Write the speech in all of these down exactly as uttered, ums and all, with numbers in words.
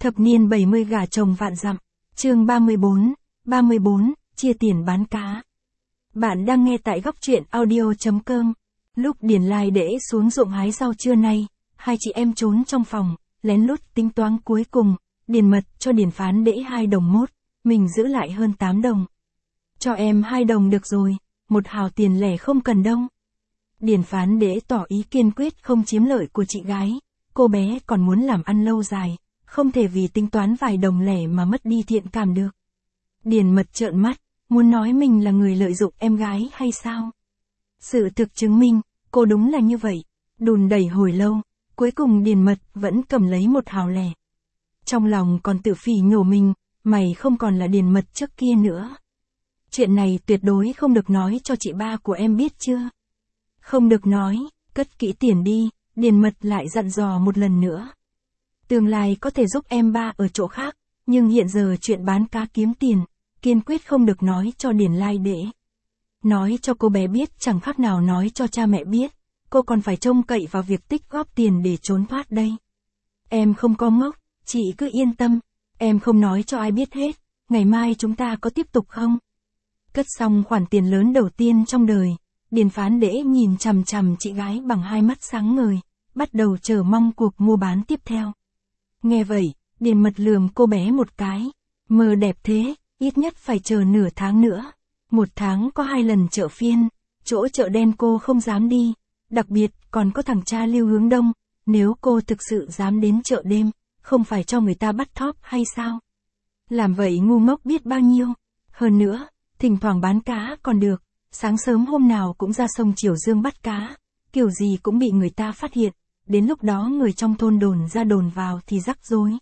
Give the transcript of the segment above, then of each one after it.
Thập niên bảy mươi gả chồng vạn dặm, chương ba mươi bốn, ba mươi bốn, chia tiền bán cá. Bạn đang nghe tại góc truyện audio.com. Lúc Điền Lai Đễ xuống ruộng hái rau trưa nay, hai chị em trốn trong phòng, lén lút tính toán cuối cùng, Điền Mật cho Điền Phán Đễ hai đồng mốt, mình giữ lại hơn tám đồng. Cho em hai đồng được rồi, một hào tiền lẻ không cần đâu. Điền Phán Đễ tỏ ý kiên quyết không chiếm lợi của chị gái, cô bé còn muốn làm ăn lâu dài, không thể vì tính toán vài đồng lẻ mà mất đi thiện cảm được. Điền Mật trợn mắt, muốn nói mình là người lợi dụng em gái hay sao? Sự thực chứng minh, cô đúng là như vậy. Đùn đẩy hồi lâu, cuối cùng Điền Mật vẫn cầm lấy một hào lẻ. Trong lòng còn tự phỉ nhổ mình, mày không còn là Điền Mật trước kia nữa. Chuyện này tuyệt đối không được nói cho chị ba của em biết chưa? Không được nói, cất kỹ tiền đi, Điền Mật lại dặn dò một lần nữa. Tương lai có thể giúp em ba ở chỗ khác, nhưng hiện giờ chuyện bán cá kiếm tiền, kiên quyết không được nói cho Điền Lai Đễ. Nói cho cô bé biết chẳng khác nào nói cho cha mẹ biết, cô còn phải trông cậy vào việc tích góp tiền để trốn thoát đây. Em không có ngốc, chị cứ yên tâm, em không nói cho ai biết hết, ngày mai chúng ta có tiếp tục không? Cất xong khoản tiền lớn đầu tiên trong đời, Điền Phán Đễ nhìn chằm chằm chị gái bằng hai mắt sáng ngời, bắt đầu chờ mong cuộc mua bán tiếp theo. Nghe vậy, Điền Mật lườm cô bé một cái, mơ đẹp thế, ít nhất phải chờ nửa tháng nữa. Một tháng có hai lần chợ phiên, chỗ chợ đen cô không dám đi, đặc biệt còn có thằng cha Lưu Hướng Đông, nếu cô thực sự dám đến chợ đêm, không phải cho người ta bắt thóp hay sao? Làm vậy ngu ngốc biết bao nhiêu, hơn nữa, thỉnh thoảng bán cá còn được, sáng sớm hôm nào cũng ra sông Triều Dương bắt cá, kiểu gì cũng bị người ta phát hiện, đến lúc đó người trong thôn đồn ra đồn vào thì rắc rối.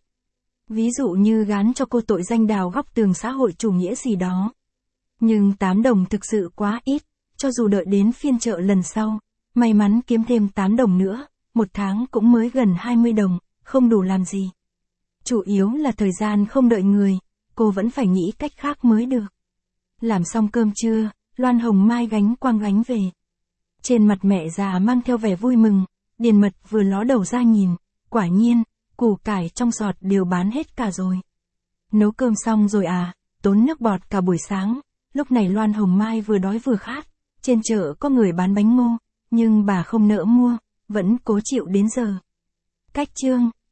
Ví dụ như gán cho cô tội danh đào góc tường xã hội chủ nghĩa gì đó. Nhưng tám đồng thực sự quá ít, cho dù đợi đến phiên chợ lần sau, may mắn kiếm thêm tám đồng nữa, một tháng cũng mới gần hai mươi đồng, không đủ làm gì. Chủ yếu là thời gian không đợi người, cô vẫn phải nghĩ cách khác mới được. Làm xong cơm trưa, Loan Hồng Mai gánh quang gánh về. Trên mặt mẹ già mang theo vẻ vui mừng, Điền Mật vừa ló đầu ra nhìn, quả nhiên, củ cải trong sọt đều bán hết cả rồi. Nấu cơm xong rồi à, tốn nước bọt cả buổi sáng, lúc này Loan Hồng Mai vừa đói vừa khát, trên chợ có người bán bánh ngô, nhưng bà không nỡ mua, vẫn cố chịu đến giờ. Cách chương